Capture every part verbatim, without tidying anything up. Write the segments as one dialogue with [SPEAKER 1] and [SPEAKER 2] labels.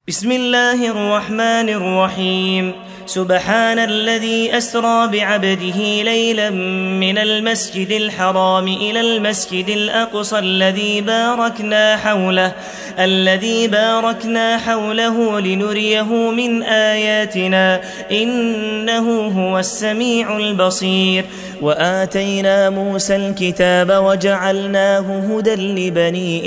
[SPEAKER 1] بسم الله الرحمن الرحيم. سبحان الذي أسرى بعبده ليلا من المسجد الحرام إلى المسجد الأقصى الذي باركنا حوله الذي باركنا حوله لنريه من آياتنا إنه هو السميع البصير. وآتينا موسى الكتاب وجعلناه هدى لبني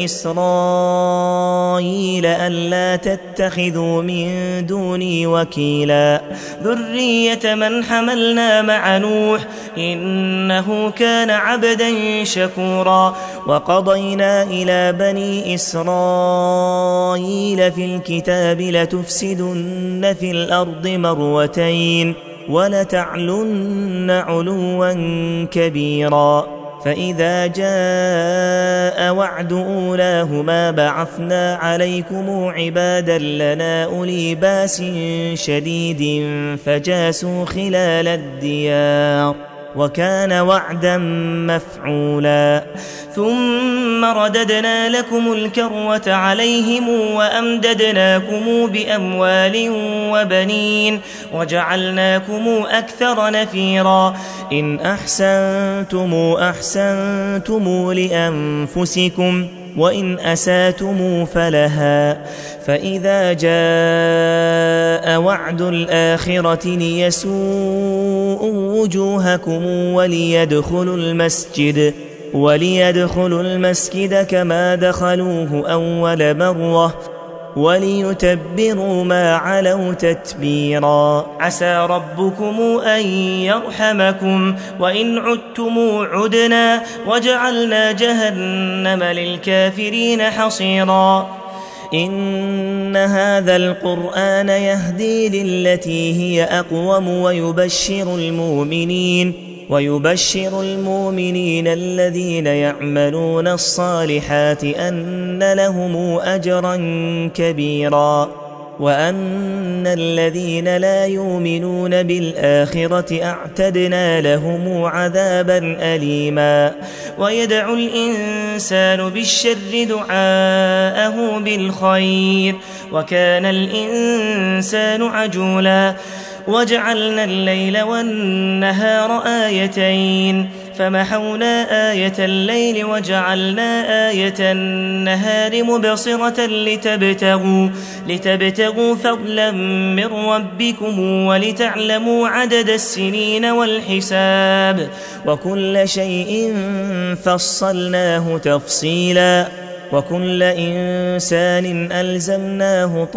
[SPEAKER 1] إسرائيل ألا تتخذوا من دوني وكيلا ذرية من حملنا مع نوح إنه كان عبدا شكورا. وقضينا إلى بني إسرائيل في الكتاب لتفسدن في الأرض مرتين ولتعلن علوا كبيرا. فإذا جاء وعد أولاهما بعثنا عليكم عبادا لنا أولي باس شديد فجاسوا خلال الديار وكان وعدا مفعولا. ثم رددنا لكم الكرة عليهم وأمددناكم بأموال وبنين وجعلناكم أكثر نفيرا. إن أحسنتم أحسنتم لأنفسكم وإن أساتم فلها. فإذا جاء وعد الآخرة ليسوءوا وجوهكم وليدخلوا المسجد وليدخلوا المسجد كما دخلوه أول مرة وليتبروا ما علوا تتبيرا. عسى ربكم أن يرحمكم وإن عدتم عدنا وجعلنا جهنم للكافرين حصيرا. إن هذا القرآن يهدي للتي هي أقوم ويبشر المؤمنين ويبشر المؤمنين الذين يعملون الصالحات أن لهم أجرا كبيرا وأن الذين لا يؤمنون بالآخرة أعتدنا لهم عذابا أليما. ويدعو الإنسان بالشر دعاءه بالخير وكان الإنسان عجولا. وجعلنا الليل والنهار آيتين فمحونا آية الليل وجعلنا آية النهار مبصرة لتبتغوا, لتبتغوا فضلا من ربكم ولتعلموا عدد السنين والحساب وكل شيء فصلناه تفصيلا. وكل إنسان ألزمناه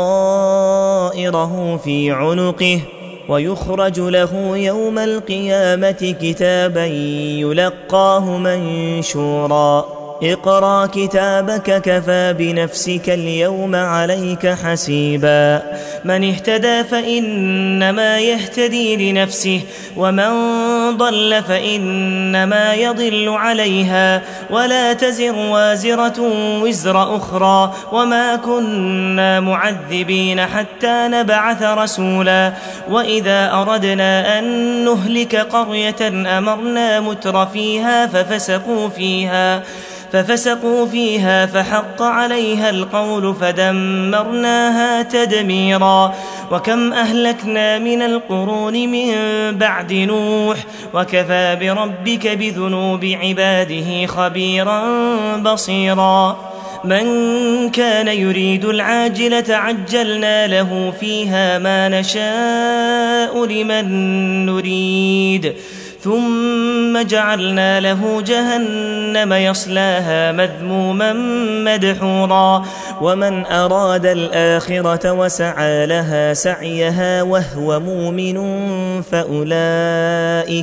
[SPEAKER 1] طائره في عنقه ويخرج له يوم القيامة كتابا يلقاه منشورا. اقرأ كتابك كفى بنفسك اليوم عليك حسيبا. من اهتدى فإنما يهتدي لنفسه ومن ضل فإنما يضل عليها ولا تزر وازرة وزر أخرى وما كنا معذبين حتى نبعث رسولا. وإذا أردنا أن نهلك قرية أمرنا متر فيها ففسقوا فيها ففسقوا فيها فحق عليها القول فدمرناها تدميرا. وكم أهلكنا من القرون من بعد نوح وكفى بربك بذنوب عباده خبيرا بصيرا. من كان يريد العاجلة عجلنا له فيها ما نشاء لمن نريد ثم جعلنا له جهنم يصلاها مذموما مدحورا. ومن أراد الآخرة وسعى لها سعيها وهو مؤمن فأولئك,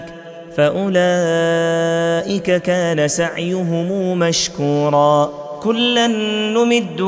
[SPEAKER 1] فأولئك كان سعيهم مشكورا. كلا نمد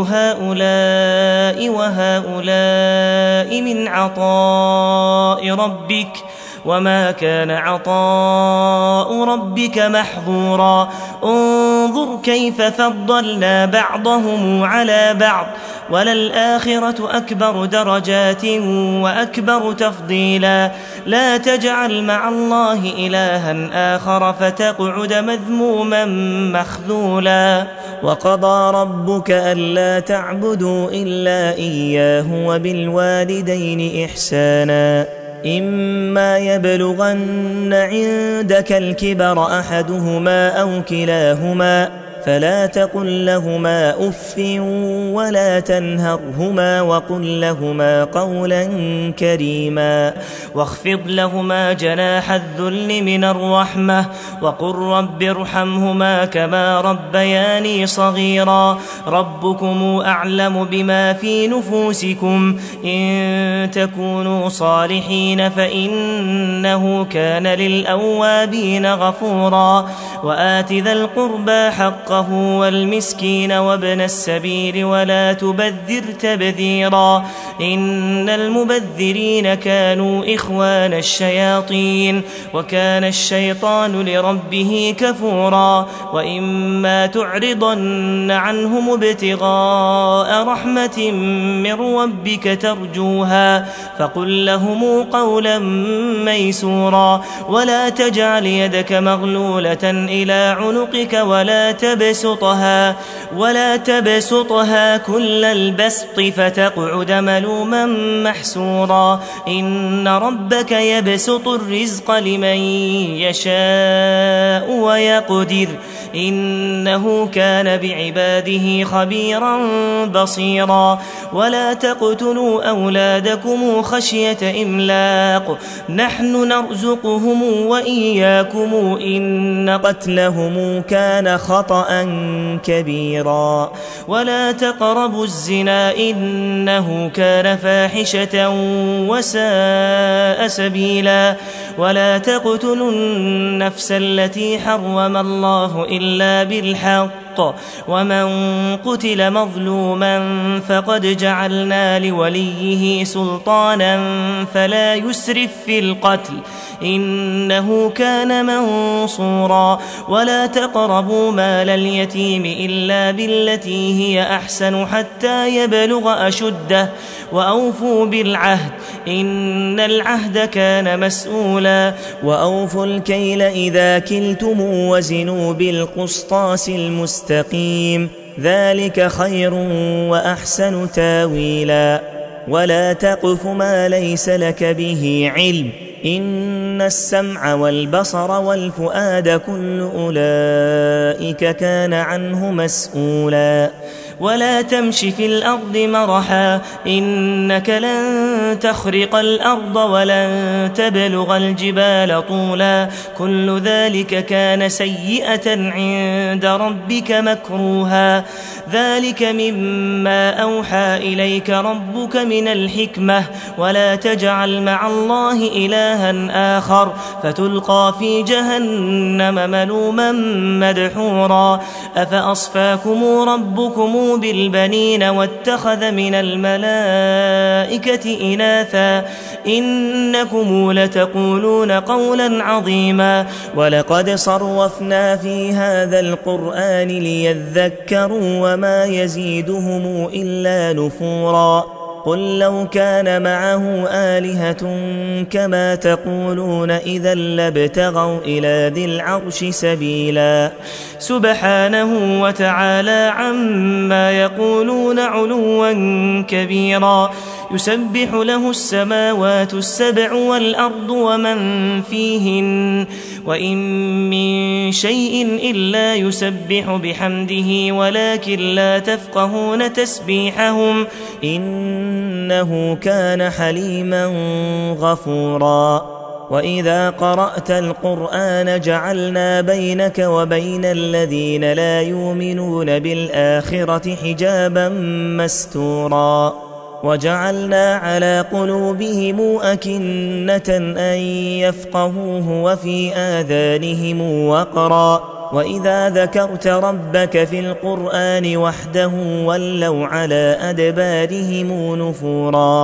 [SPEAKER 1] هؤلاء وهؤلاء من عطاء ربك وما كان عطاء ربك محظورا انظر كيف فضلنا بعضهم على بعض وللآخرة أكبر درجات وأكبر تفضيلا لا تجعل مع الله إلها آخر فتقعد مذموما مخذولا وقضى ربك ألا تعبدوا إلا إياه وبالوالدين إحسانا إما يبلغن عندك الكبر أحدهما أو كلاهما فلا تقل لهما أف ولا تنهرهما وقل لهما قولا كريما واخفض لهما جناح الذل من الرحمة وقل رب ارحمهما كما ربياني صغيرا ربكم أعلم بما في نفوسكم إن تكونوا صالحين فإنه كان للأوابين غفورا وآت ذا القربى حقه والمسكين وابن السبيل ولا تبذر تبذيرا إن المبذرين كانوا إخوان الشياطين وكان الشيطان لربه كفورا وإما تعرضن عنهم ابتغاء رحمة من ربك ترجوها فقل لهم قولا ميسورا ولا تجعل يدك مغلولة إلى عنقك ولا تبسطها ولا تبسطها كل البسط فتقعد ملوما محسورا إن ربك يبسط الرزق لمن يشاء ويقدر إنه كان بعباده خبيرا بصيرا ولا تقتلوا أولادكم خشية إملاق نحن نرزقهم وإياكم إن قتلهم كان خطأ كبيرا ولا تقربوا الزنا إنه كان فاحشة وساء سبيلا ولا تقتلوا النفس التي حرم الله إلا بالحق ومن قتل مظلوما فقد جعلنا لوليه سلطانا فلا يسرف في القتل إنه كان منصورا ولا تقربوا مال اليتيم إلا بالتي هي أحسن حتى يبلغ أشده وأوفوا بالعهد إن العهد كان مسؤولا وأوفوا الكيل إذا كلتم وزنوا بالقسطاس المستقيم ذلك خير وأحسن تاويلا ولا تقف ما ليس لك به علم إن السمع والبصر والفؤاد كل أولئك كان عنه مسؤولا ولا تمش في الأرض مرحا إنك لن تخرق الأرض ولن تبلغ الجبال طولا كل ذلك كان سيئة عند ربك مكروها ذلك مما أوحى إليك ربك من الحكمة ولا تجعل مع الله إلها آخر فتلقى في جهنم ملوما مدحورا أفأصفاكم ربكم بالبنين واتخذ من الملائكة إناثا إنكم لتقولون قولا عظيما ولقد صرفنا في هذا القرآن ليذكروا وما يزيدهم إلا نفورا قل لو كان معه آلهة كما تقولون إذا لابتغوا إلى ذي العرش سبيلا سبحانه وتعالى عما يقولون علوا كبيرا يسبح له السماوات السبع والأرض ومن فيهن وإن من شيء إلا يسبح بحمده ولكن لا تفقهون تسبيحهم إنه كان حليما غفورا وإذا قرأت القرآن جعلنا بينك وبين الذين لا يؤمنون بالآخرة حجابا مستورا وجعلنا على قلوبهم أكنة أن يفقهوه وفي آذانهم وقرا وإذا ذكرت ربك في القرآن وحده ولوا على أدبارهم نفورا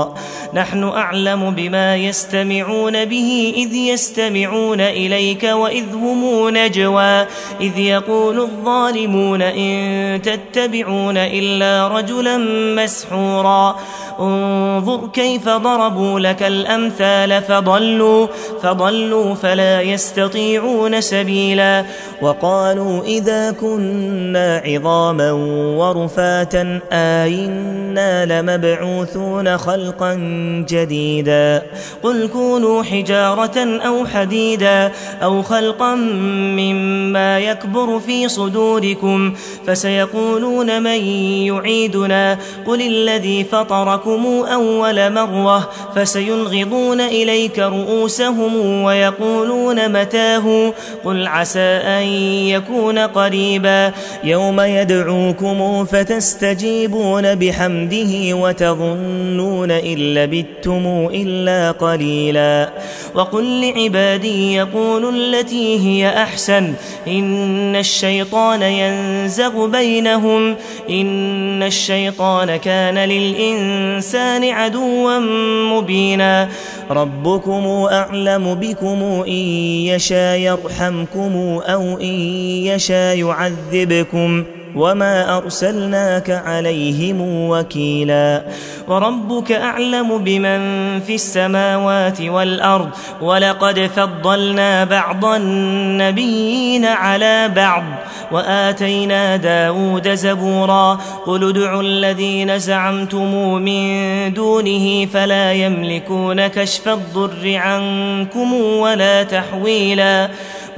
[SPEAKER 1] نحن أعلم بما يستمعون به إذ يستمعون إليك وإذ هم نجوى إذ يقول الظالمون إن تتبعون إلا رجلا مسحورا انظر كيف ضربوا لك الأمثال فضلوا, فضلوا فلا يستطيعون سبيلا وقالوا إذا كنا عظاما ورفاتا آئنا لمبعوثون خلقا جديدا قل كونوا حجارة أو حديدا أو خلقا مما يكبر في صدوركم فسيقولون من يعيدنا قل الذي فطركم أول مرة فسينغضون إليك رؤوسهم ويقولون متاه قل عسى أن يكون قريبا يوم يدعوكم فتستجيبون بحمده وتظنون إن لبثتم إلا قليلا وقل لعبادي يقولوا التي هي أحسن إن الشيطان ينزغ بينهم إن الشيطان كان للإنسان عدوا مبينا ربكم أعلم بكم إن يشاء يرحمكم أو إن يشاء يعذبكم وما أرسلناك عليهم وكيلا وربك أعلم بمن في السماوات والأرض ولقد فضلنا بعض النبيين على بعض وآتينا داود زبورا قل ادعوا الذين زعمتم من دونه فلا يملكون كشف الضر عنكم ولا تحويلا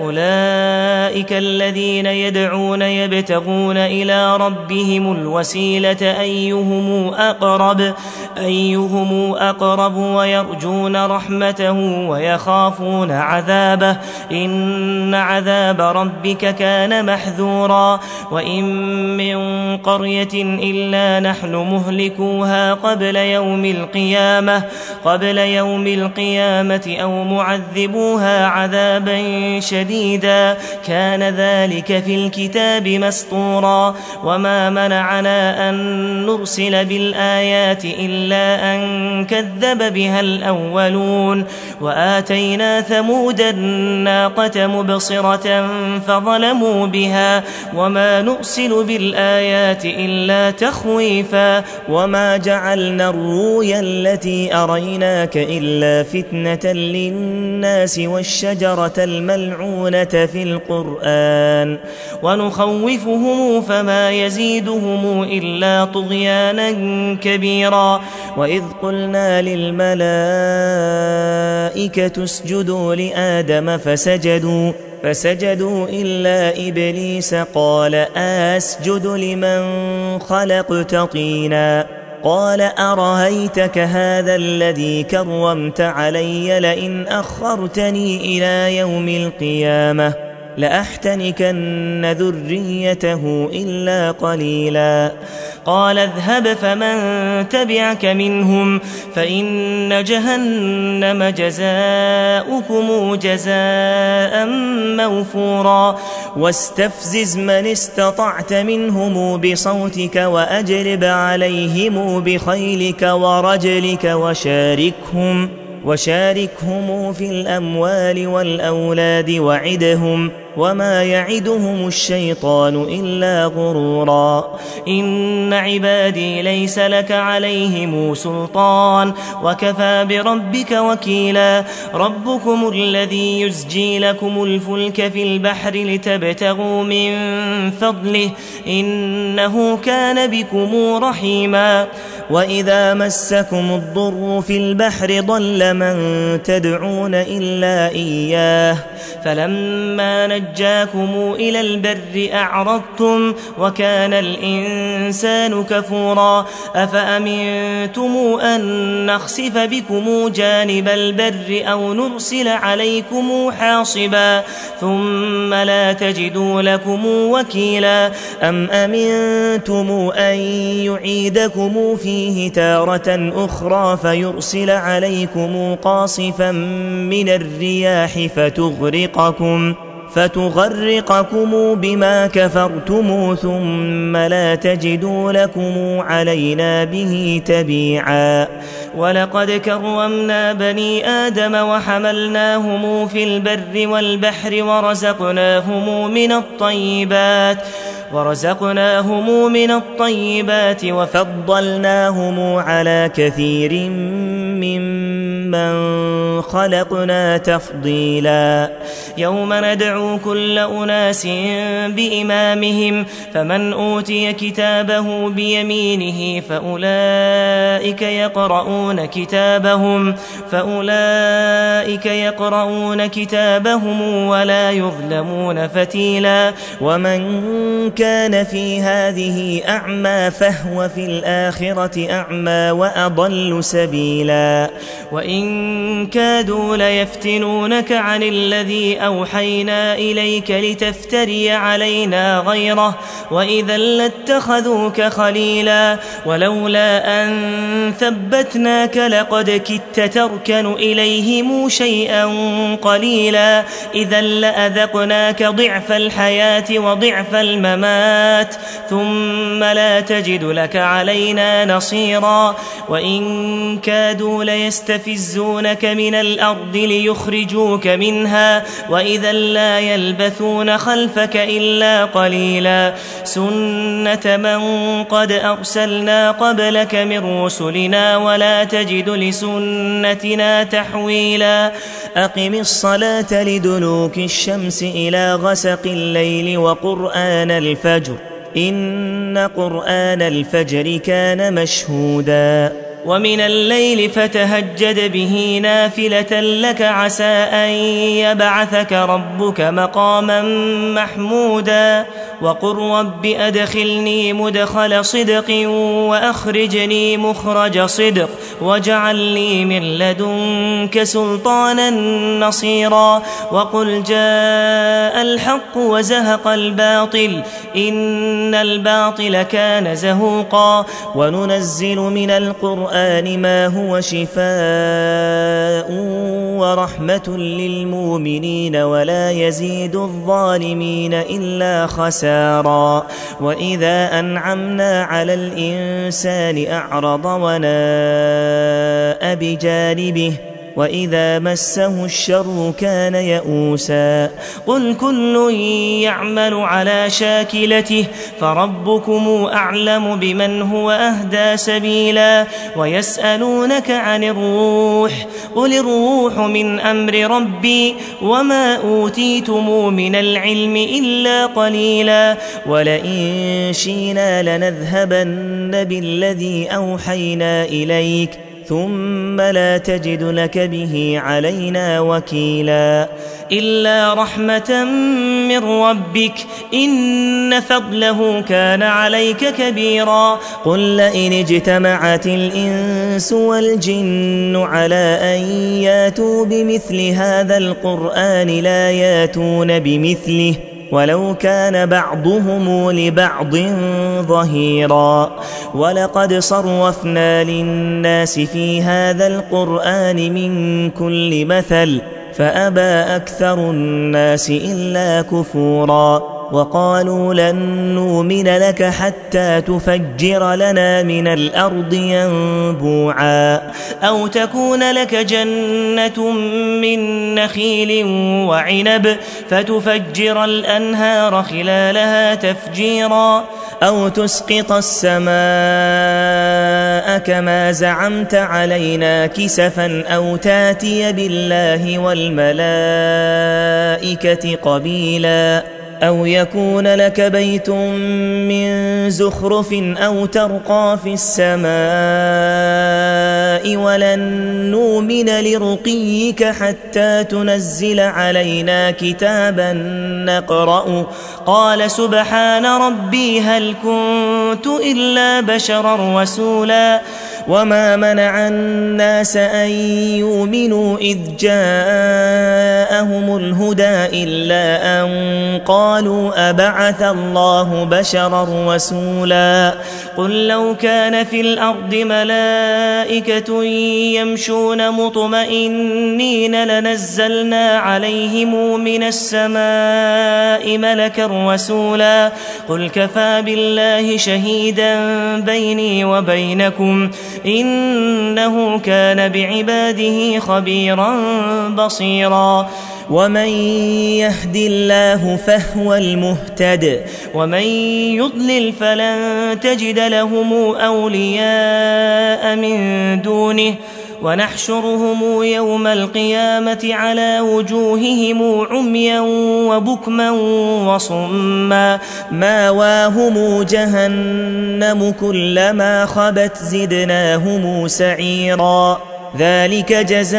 [SPEAKER 1] أولئك الذين يدعون يبتغون إلى ربهم الوسيلة أيهم أقرب, أيهم أقرب ويرجون رحمته ويخافون عذابه إن عذاب ربك كان محذورا وإن من قرية إلا نحن مهلكوها قبل يوم القيامة قبل يوم القيامة أو معذبوها عذابا شديدا كان ذلك في الكتاب مسطورا وما منعنا أن نرسل بالآيات إلا أن كذب بها الأولون وآتينا ثمود الناقة مبصرة فظلموا بها وما نرسل بالآيات إلا تخويفا وما جعلنا الرؤيا التي أريناك إلا فتنة للناس والشجرة الملعونة في القرآن ونخوفهم فما يزيدهم إلا طغيانا كبيرا وإذ قلنا للملائكة اسجدوا لآدم فسجدوا فسجدوا إلا إبليس قال أسجد لمن خلقت طينا قال أرهيتك هذا الذي كرمت علي لئن أخرتني إلى يوم القيامة لأحتنكن ذريته إلا قليلا قال اذهب فمن تبعك منهم فإن جهنم جزاؤكم جزاء موفورا واستفزز من استطعت منهم بصوتك وأجلب عليهم بخيلك ورجلك وشاركهم وشاركهم في الأموال والأولاد وعدهم وما يعدهم الشيطان إلا غرورا إن عبادي ليس لك عليهم سلطان وكفى بربك وكيلا ربكم الذي يزجي لكم الفلك في البحر لتبتغوا من فضله إنه كان بكم رحيما وإذا مسكم الضر في البحر ضل من تدعون إلا إياه فلما نجاكم إلى البر أعرضتم وكان الإنسان كفورا أفأمنتم أن نخسف بكم جانب البر أو نرسل عليكم حاصبا ثم لا تجدوا لكم وكيلا أم أمنتم أن يعيدكم فيه تارة أخرى فيرسل عليكم قاصفا من الرياح فتغرقكم فتغرقكم بما كفرتم ثم لا تجدوا لكم علينا به تبيعا. ولقد كرمنا بني آدم وحملناهم في البر والبحر ورزقناهم من الطيبات ورزقناهم من الطيبات وفضلناهم على كثير ممن خلقنا تفضيلا. يوم ندعو كل أناس بإمامهم فمن أوتي كتابه بيمينه فأولئك يقرؤون كتابهم فأولئك يقرؤون كتابهم ولا يظلمون فتيلا. ومن كان في هذه أعمى فهو في الآخرة أعمى وأضل سبيلا. وإن كادوا ليفتنونك عن الذي أوحينا إليك لتفتري علينا غيره وإذا لاتخذوك خليلا. ولولا أن ثبتناك لقد كدت تركن إليهم شيئا قليلا إذا لأذقناك ضعف الحياة وضعف الممات ثم لا تجد لك علينا نصيرا. وإن كادوا ليستفزونك من الأرض ليخرجوك منها وإذا لا يلبثون خلفك إلا قليلا. سنة من قد أرسلنا قبلك من رسلنا ولا تجد لسنتنا تحويلا. أقم الصلاة لدلوك الشمس إلى غسق الليل وقرآن الفجر إن قرآن الفجر كان مشهودا. ومن الليل فتهجد به نافلة لك عسى أن يبعثك ربك مقاما محمودا. وقل رب أدخلني مدخل صدق وأخرجني مخرج صدق واجعل لي من لدنك سلطانا نصيرا. وقل جاء الحق وزهق الباطل إن الباطل كان زهوقا. وننزل من القرآن ما هو شفاء ورحمة للمؤمنين ولا يزيد الظالمين إلا خسارا. وإذا أنعمنا على الإنسان أعرض وناء بجانبه وإذا مسه الشر كان يئوسا. قل كل يعمل على شاكلته فربكم أعلم بمن هو أهدى سبيلا. ويسألونك عن الروح قل الروح من أمر ربي وما أوتيتم من العلم إلا قليلا. ولئن شئنا لنذهبن بالذي أوحينا إليك ثم لا تجد لك به علينا وكيلا. إلا رحمة من ربك إن فضله كان عليك كبيرا. قل لئن اجتمعت الإنس والجن على أن ياتوا بمثل هذا القرآن لا ياتون بمثله ولو كان بعضهم لبعض ظهيرا. ولقد صرفنا للناس في هذا القرآن من كل مثل فأبى أكثر الناس إلا كفورا. وقالوا لن نؤمن لك حتى تفجر لنا من الأرض ينبوعا أو تكون لك جنة من نخيل وعنب فتفجر الأنهار خلالها تفجيرا أو تسقط السماء كما زعمت علينا كسفا أو تاتي بالله والملائكة قبيلا أو يكون لك بيت من زخرف أو ترقى في السماء ولن نؤمن لرقيك حتى تنزل علينا كتابا نقرأ قال سبحان ربي هل كنت إلا بشرا رسولا. وما منع الناس أن يؤمنوا إذ جاءهم الهدى إلا أن قالوا أبعث الله بشرا رسولا قل لو كان في الأرض ملائكة يمشون مطمئنين لنزلنا عليهم من السماء ملكا رسولا قل كفى بالله شهيدا بيني وبينكم إنه كان بعباده خبيرا بصيرا ومن يهد الله فهو المهتد ومن يضلل فلن تجد لهم أولياء من دونه ونحشرهم يوم القيامة على وجوههم عميا وبكما وصما ماواهم جهنم كلما خبت زدناهم سعيرا ذلك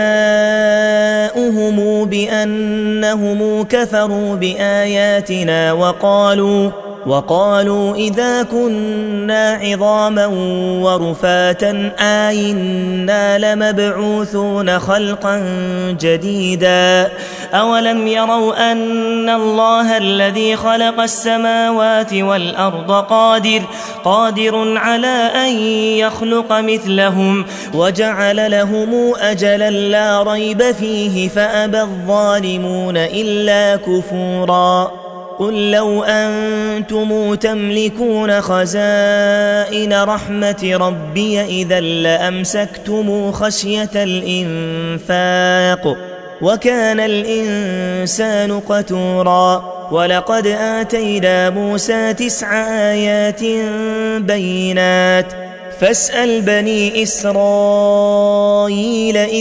[SPEAKER 1] جزاؤهم بأنهم كفروا بآياتنا وقالوا وقالوا إذا كنا عظاما ورفاتا آئنا لمبعوثون خلقا جديدا أولم يروا أن الله الذي خلق السماوات والأرض قادر قادر على أن يخلق مثلهم وجعل لهم أجلا لا ريب فيه فأبى الظالمون إلا كفورا قل لو أنتم تملكون خزائن رحمة ربي إذا لأمسكتم خشية الإنفاق وكان الإنسان قتورا ولقد آتينا موسى تسع آيات بينات فاسأل بني إسرائيل إذ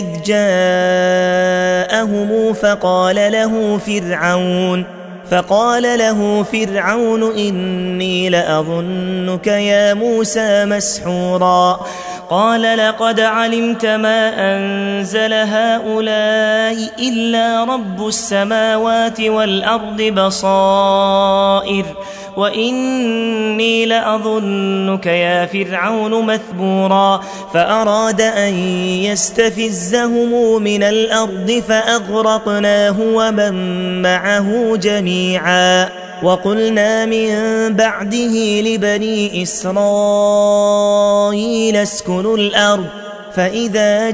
[SPEAKER 1] جاءهم فقال له فرعون فقال له فرعون إني لأظنك يا موسى مسحورا قال لقد علمت ما أنزل هؤلاء إلا رب السماوات والأرض بصائر وإني لأظنك يا فرعون مثبورا فأراد أن يستفزهم من الأرض فأغرقناه ومن معه جميعا وقلنا من بعده لبني إسرائيل اسكنوا الأرض فإذا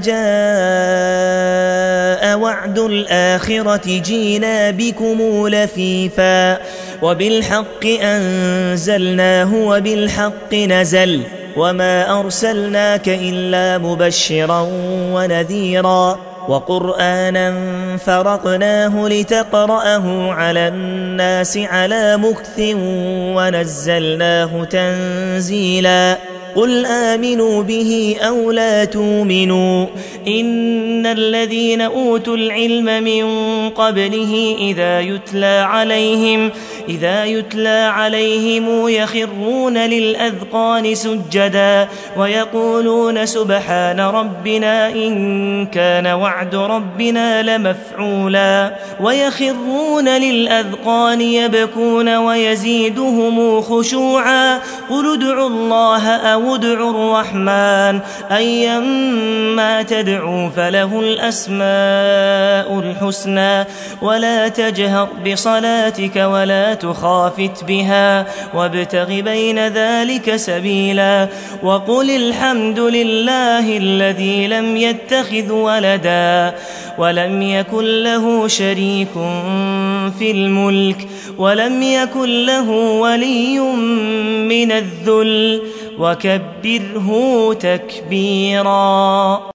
[SPEAKER 1] جاء وعد الآخرة جينا بكم لفيفا وبالحق أنزلناه وبالحق نزل وما أرسلناك إلا مبشرا ونذيرا وقرآنا فرقناه لتقرأه على الناس على مكث ونزلناه تنزيلا قل آمنوا به أو لا تؤمنوا إن الذين أوتوا العلم من قبله إذا يتلى عليهم إذا يتلى عليهم يخرون للأذقان سجدا ويقولون سبحان ربنا إن كان وعد ربنا لمفعولا ويخرون للأذقان يبكون ويزيدهم خشوعا قل ادعوا الله أو ادعوا الرحمن أيما تدعوا فله الأسماء الحسنى ولا تجهر بصلاتك ولا تخافت بها وابتغ بين ذلك سبيلا وقل الحمد لله الذي لم يتخذ ولدا ولم يكن له شريك في الملك ولم يكن له ولي من الذل وكبره تكبيرا.